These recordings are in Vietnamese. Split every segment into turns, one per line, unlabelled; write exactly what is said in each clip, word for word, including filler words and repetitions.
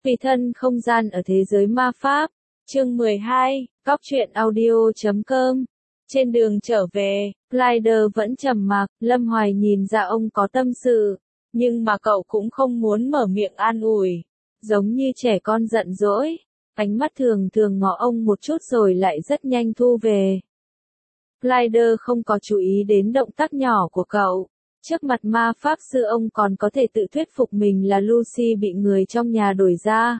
Tùy thân không gian ở thế giới ma pháp. Chương mười hai, Cóc truyện audio chấm com. Trên đường trở về, Clyde vẫn trầm mặc, Lâm Hoài nhìn ra ông có tâm sự, nhưng mà cậu cũng không muốn mở miệng an ủi, giống như trẻ con giận dỗi, ánh mắt thường thường ngó ông một chút rồi lại rất nhanh thu về. Clyde không có chú ý đến động tác nhỏ của cậu. Trước mặt ma pháp sư ông còn có thể tự thuyết phục mình là Lucy bị người trong nhà đuổi ra.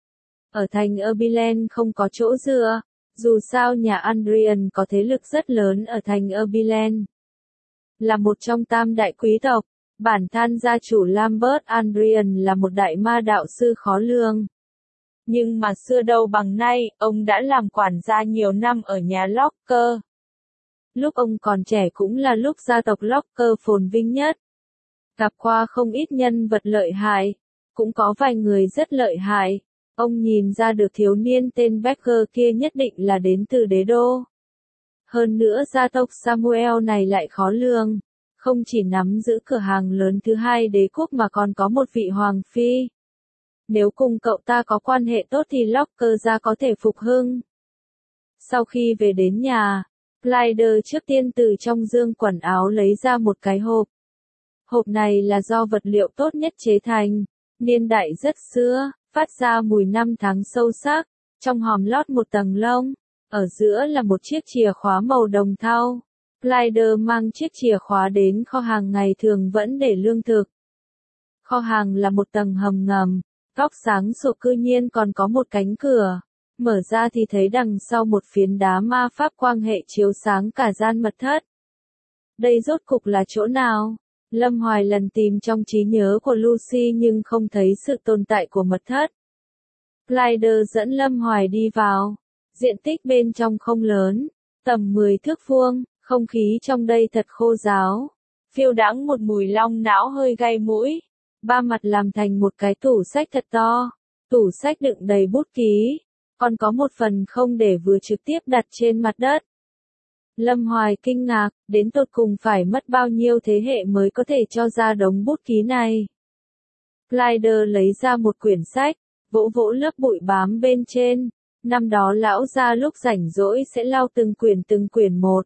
Ở thành Urbilen không có chỗ dựa, dù sao nhà Andrian có thế lực rất lớn ở thành Urbilen. Là một trong tam đại quý tộc, bản thân gia chủ Lambert Andrian là một đại ma đạo sư khó lường. Nhưng mà xưa đâu bằng nay, ông đã làm quản gia nhiều năm ở nhà Locker. Lúc ông còn trẻ cũng là lúc gia tộc Locker phồn vinh nhất. Gặp qua không ít nhân vật lợi hại, cũng có vài người rất lợi hại. Ông nhìn ra được thiếu niên tên Becker kia nhất định là đến từ đế đô. Hơn nữa gia tộc Samuel này lại khó lường, không chỉ nắm giữ cửa hàng lớn thứ hai đế quốc mà còn có một vị hoàng phi. Nếu cùng cậu ta có quan hệ tốt thì Locker gia có thể phục hưng. Sau khi về đến nhà, Clyde trước tiên từ trong dương quần áo lấy ra một cái hộp. Hộp này là do vật liệu tốt nhất chế thành, niên đại rất xưa, phát ra mùi năm tháng sâu sắc, trong hòm lót một tầng lông, ở giữa là một chiếc chìa khóa màu đồng thau. Clyde mang chiếc chìa khóa đến kho hàng ngày thường vẫn để lương thực. Kho hàng là một tầng hầm ngầm, góc sáng sủa cư nhiên còn có một cánh cửa. Mở ra thì thấy đằng sau một phiến đá ma pháp quang hệ chiếu sáng cả gian mật thất. Đây rốt cục là chỗ nào? Lâm Hoài lần tìm trong trí nhớ của Lucy nhưng không thấy sự tồn tại của mật thất. Clyde dẫn Lâm Hoài đi vào. Diện tích bên trong không lớn, tầm mười thước vuông, không khí trong đây thật khô ráo. Phiêu đãng một mùi long não hơi gây mũi. Ba mặt làm thành một cái tủ sách thật to. Tủ sách đựng đầy bút ký. Còn có một phần không để vừa trực tiếp đặt trên mặt đất. Lâm Hoài kinh ngạc, đến tột cùng phải mất bao nhiêu thế hệ mới có thể cho ra đống bút ký này. Clyde lấy ra một quyển sách, vỗ vỗ lớp bụi bám bên trên. Năm đó lão gia lúc rảnh rỗi sẽ lau từng quyển từng quyển một.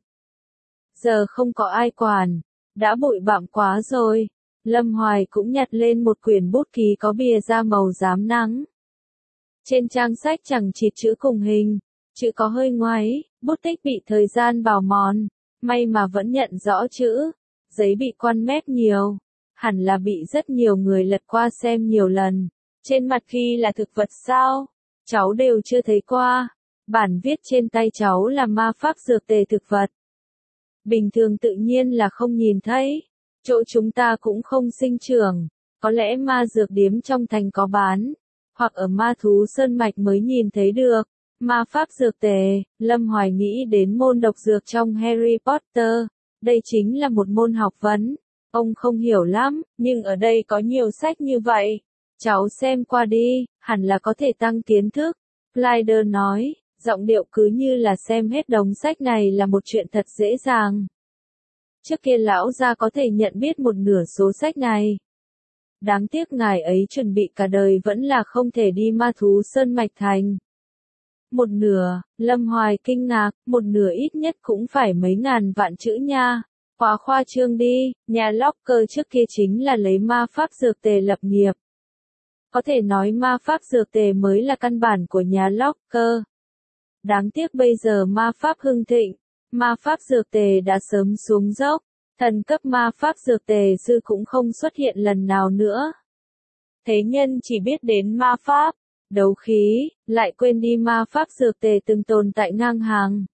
Giờ không có ai quản, đã bụi bặm quá rồi. Lâm Hoài cũng nhặt lên một quyển bút ký có bìa da màu rám nắng. Trên trang sách chẳng chịt chữ cùng hình, chữ có hơi ngoáy, bút tích bị thời gian bào mòn, may mà vẫn nhận rõ chữ, giấy bị quan mép nhiều, hẳn là bị rất nhiều người lật qua xem nhiều lần. Trên mặt ghi là thực vật sao? Cháu đều chưa thấy qua. Bản viết trên tay cháu là ma pháp dược tề thực vật. Bình thường tự nhiên là không nhìn thấy, chỗ chúng ta cũng không sinh trưởng, có lẽ ma dược điếm trong thành có bán. Hoặc ở ma thú sơn mạch mới nhìn thấy được. Ma pháp dược tề, Lâm Hoài nghĩ đến môn độc dược trong Harry Potter. Đây chính là một môn học vấn. Ông không hiểu lắm, nhưng ở đây có nhiều sách như vậy. Cháu xem qua đi, hẳn là có thể tăng kiến thức. Clyde nói, giọng điệu cứ như là xem hết đống sách này là một chuyện thật dễ dàng. Trước kia lão gia có thể nhận biết một nửa số sách này. Đáng tiếc ngài ấy chuẩn bị cả đời vẫn là không thể đi ma thú sơn mạch thành. Một nửa, Lâm Hoài kinh ngạc, một nửa ít nhất cũng phải mấy ngàn vạn chữ nha. Quá khoa trương đi, nhà Locker trước kia chính là lấy ma pháp dược tề lập nghiệp. Có thể nói ma pháp dược tề mới là căn bản của nhà Locker. Đáng tiếc bây giờ ma pháp hưng thịnh, ma pháp dược tề đã sớm xuống dốc. Thần cấp ma pháp dược tề sư cũng không xuất hiện lần nào nữa. Thế nhân chỉ biết đến ma pháp, đấu khí, lại quên đi ma pháp dược tề từng tồn tại ngang hàng.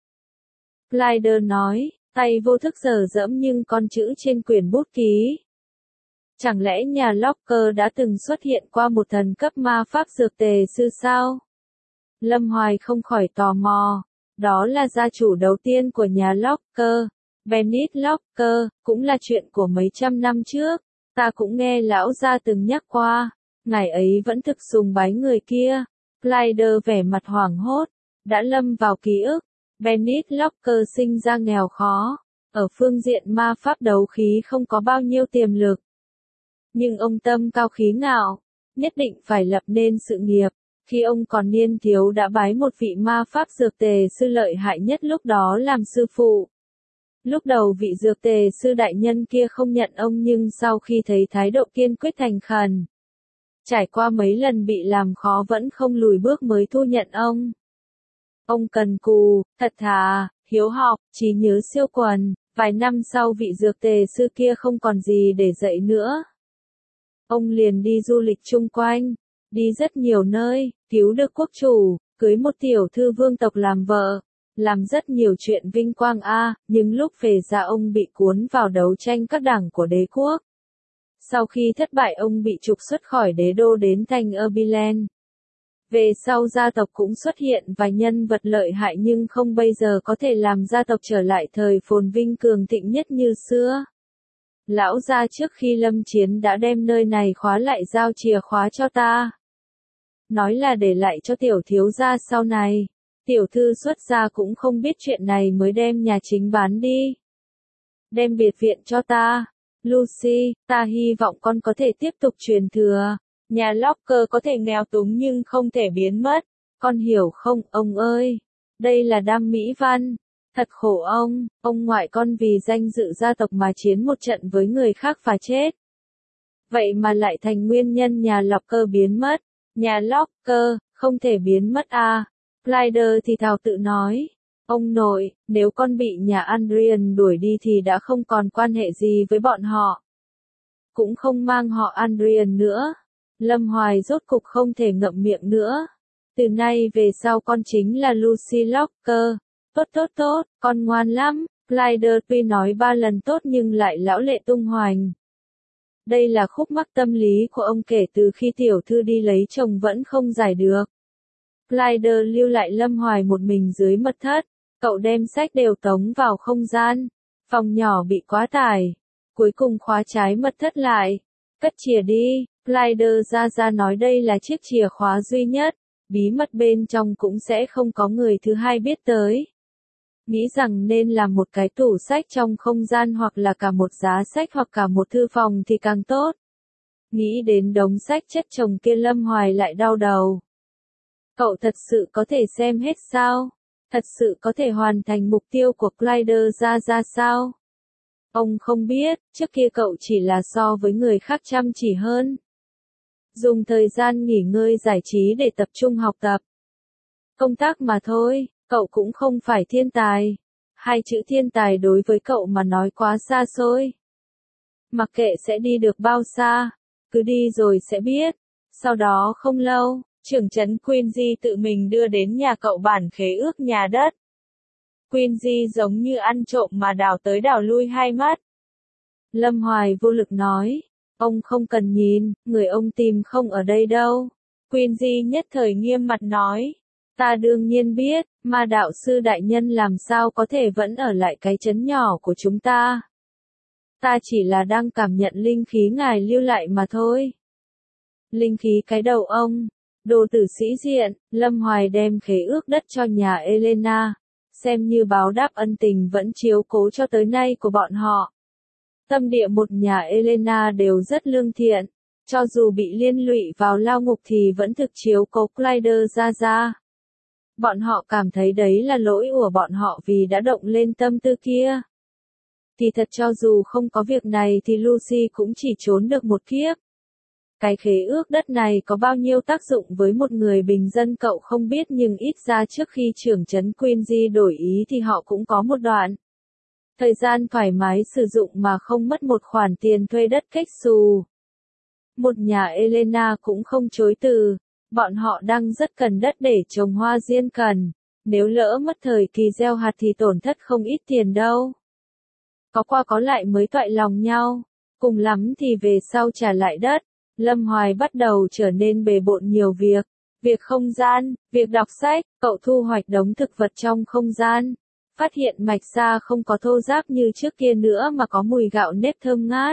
Clyde nói, tay vô thức dở dẫm nhưng con chữ trên quyển bút ký. Chẳng lẽ nhà Locker đã từng xuất hiện qua một thần cấp ma pháp dược tề sư sao? Lâm Hoài không khỏi tò mò, đó là gia chủ đầu tiên của nhà Locker. Bennet Locker, cũng là chuyện của mấy trăm năm trước, ta cũng nghe lão gia từng nhắc qua, ngài ấy vẫn thực sùng bái người kia. Clyde vẻ mặt hoảng hốt, đã lâm vào ký ức, Bennet Locker sinh ra nghèo khó, ở phương diện ma pháp đấu khí không có bao nhiêu tiềm lực. Nhưng ông tâm cao khí ngạo, nhất định phải lập nên sự nghiệp. Khi ông còn niên thiếu đã bái một vị ma pháp dược tề sư lợi hại nhất lúc đó làm sư phụ. Lúc đầu vị dược tề sư đại nhân kia không nhận ông nhưng sau khi thấy thái độ kiên quyết thành khẩn, trải qua mấy lần bị làm khó vẫn không lùi bước mới thu nhận ông. Ông cần cù, thật thà, hiếu học, trí nhớ siêu quần, vài năm sau vị dược tề sư kia không còn gì để dạy nữa. Ông liền đi du lịch chung quanh, đi rất nhiều nơi, cứu được quốc chủ, cưới một tiểu thư vương tộc làm vợ, làm rất nhiều chuyện vinh quang a, nhưng lúc về già ông bị cuốn vào đấu tranh các đảng của đế quốc. Sau khi thất bại ông bị trục xuất khỏi đế đô đến thành Abilene. Về sau gia tộc cũng xuất hiện vài nhân vật lợi hại nhưng không bây giờ có thể làm gia tộc trở lại thời phồn vinh cường thịnh nhất như xưa. Lão gia trước khi lâm chiến đã đem nơi này khóa lại giao chìa khóa cho ta. Nói là để lại cho tiểu thiếu gia sau này. Tiểu thư xuất gia cũng không biết chuyện này mới đem nhà chính bán đi. Đem biệt viện cho ta. Lucy, ta hy vọng con có thể tiếp tục truyền thừa. Nhà Locker có thể nghèo túng nhưng không thể biến mất. Con hiểu không, ông ơi? Đây là đam mỹ văn. Thật khổ ông, ông ngoại con vì danh dự gia tộc mà chiến một trận với người khác và chết. Vậy mà lại thành nguyên nhân nhà Locker biến mất. Nhà Locker, không thể biến mất à. Clyder thì thào tự nói. Ông nội, nếu con bị nhà Adrian đuổi đi thì đã không còn quan hệ gì với bọn họ. Cũng không mang họ Adrian nữa. Lâm Hoài rốt cục không thể ngậm miệng nữa. Từ nay về sau con chính là Lucy Locker. Tốt tốt tốt, con ngoan lắm. Clyder tuy nói ba lần tốt nhưng lại lão lệ tung hoành. Đây là khúc mắc tâm lý của ông kể từ khi tiểu thư đi lấy chồng vẫn không giải được. Clyder lưu lại Lâm Hoài một mình dưới mật thất. Cậu đem sách đều tống vào không gian. Phòng nhỏ bị quá tải. Cuối cùng khóa trái mật thất lại. Cất chìa đi. Clyder ra ra nói đây là chiếc chìa khóa duy nhất. Bí mật bên trong cũng sẽ không có người thứ hai biết tới. Nghĩ rằng nên làm một cái tủ sách trong không gian hoặc là cả một giá sách hoặc cả một thư phòng thì càng tốt. Nghĩ đến đống sách chất chồng kia Lâm Hoài lại đau đầu. Cậu thật sự có thể xem hết sao? Thật sự có thể hoàn thành mục tiêu của Clyder ra ra sao? Ông không biết, trước kia cậu chỉ là so với người khác chăm chỉ hơn. Dùng thời gian nghỉ ngơi giải trí để tập trung học tập. Công tác mà thôi, cậu cũng không phải thiên tài. Hai chữ thiên tài đối với cậu mà nói quá xa xôi. Mặc kệ sẽ đi được bao xa, cứ đi rồi sẽ biết. Sau đó không lâu, trưởng trấn Quincy tự mình đưa đến nhà cậu bản khế ước nhà đất. Quincy giống như ăn trộm mà đào tới đào lui hai mắt. Lâm Hoài vô lực nói, ông không cần nhìn, người ông tìm không ở đây đâu. Quincy nhất thời nghiêm mặt nói, ta đương nhiên biết, mà đạo sư đại nhân làm sao có thể vẫn ở lại cái trấn nhỏ của chúng ta. Ta chỉ là đang cảm nhận linh khí ngài lưu lại mà thôi. Linh khí cái đầu ông. Đồ tử sĩ diện, Lâm Hoài đem khế ước đất cho nhà Elena, xem như báo đáp ân tình vẫn chiếu cố cho tới nay của bọn họ. Tâm địa một nhà Elena đều rất lương thiện, cho dù bị liên lụy vào lao ngục thì vẫn thực chiếu cố Clyder ra ra. Bọn họ cảm thấy đấy là lỗi của bọn họ vì đã động lên tâm tư kia. Thì thật cho dù không có việc này thì Lucy cũng chỉ trốn được một kiếp. Cái khế ước đất này có bao nhiêu tác dụng với một người bình dân cậu không biết nhưng ít ra trước khi trưởng trấn Quincy đổi ý thì họ cũng có một đoạn thời gian thoải mái sử dụng mà không mất một khoản tiền thuê đất cách xù. Một nhà Elena cũng không chối từ, bọn họ đang rất cần đất để trồng hoa diên cần, nếu lỡ mất thời kỳ gieo hạt thì tổn thất không ít tiền đâu. Có qua có lại mới toại lòng nhau, cùng lắm thì về sau trả lại đất. Lâm Hoài bắt đầu trở nên bề bộn nhiều việc, việc không gian, việc đọc sách, cậu thu hoạch đống thực vật trong không gian, phát hiện mạch sa không có thô ráp như trước kia nữa mà có mùi gạo nếp thơm ngát.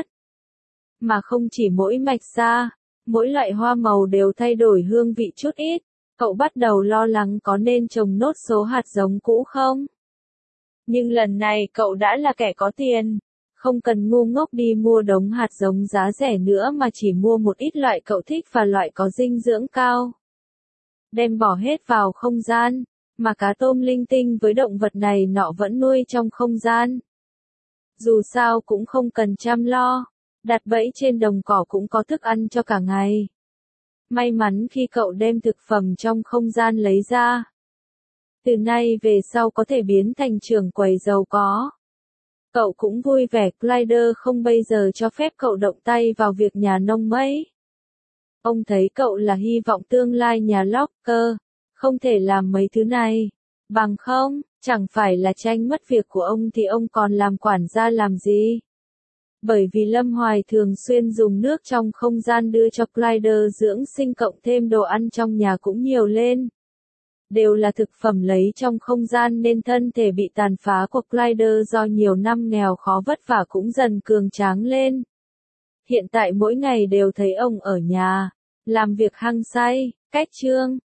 Mà không chỉ mỗi mạch sa, mỗi loại hoa màu đều thay đổi hương vị chút ít, cậu bắt đầu lo lắng có nên trồng nốt số hạt giống cũ không? Nhưng lần này cậu đã là kẻ có tiền, Không cần ngu ngốc đi mua đống hạt giống giá rẻ nữa mà chỉ mua một ít loại cậu thích và loại có dinh dưỡng cao. Đem bỏ hết vào không gian, mà cá tôm linh tinh với động vật này nọ vẫn nuôi trong không gian. Dù sao cũng không cần chăm lo, đặt bẫy trên đồng cỏ cũng có thức ăn cho cả ngày. May mắn khi cậu đem thực phẩm trong không gian lấy ra. Từ nay về sau có thể biến thành trưởng quầy giàu có. Cậu cũng vui vẻ, Glider không bây giờ cho phép cậu động tay vào việc nhà nông mấy. Ông thấy cậu là hy vọng tương lai nhà Locker, không thể làm mấy thứ này. Bằng không, chẳng phải là tranh mất việc của ông thì ông còn làm quản gia làm gì? Bởi vì Lâm Hoài thường xuyên dùng nước trong không gian đưa cho Glider dưỡng sinh cộng thêm đồ ăn trong nhà cũng nhiều lên. Đều là thực phẩm lấy trong không gian nên thân thể bị tàn phá của Glider do nhiều năm nghèo khó vất vả cũng dần cường tráng lên. Hiện tại mỗi ngày đều thấy ông ở nhà, làm việc hăng say, cách chương.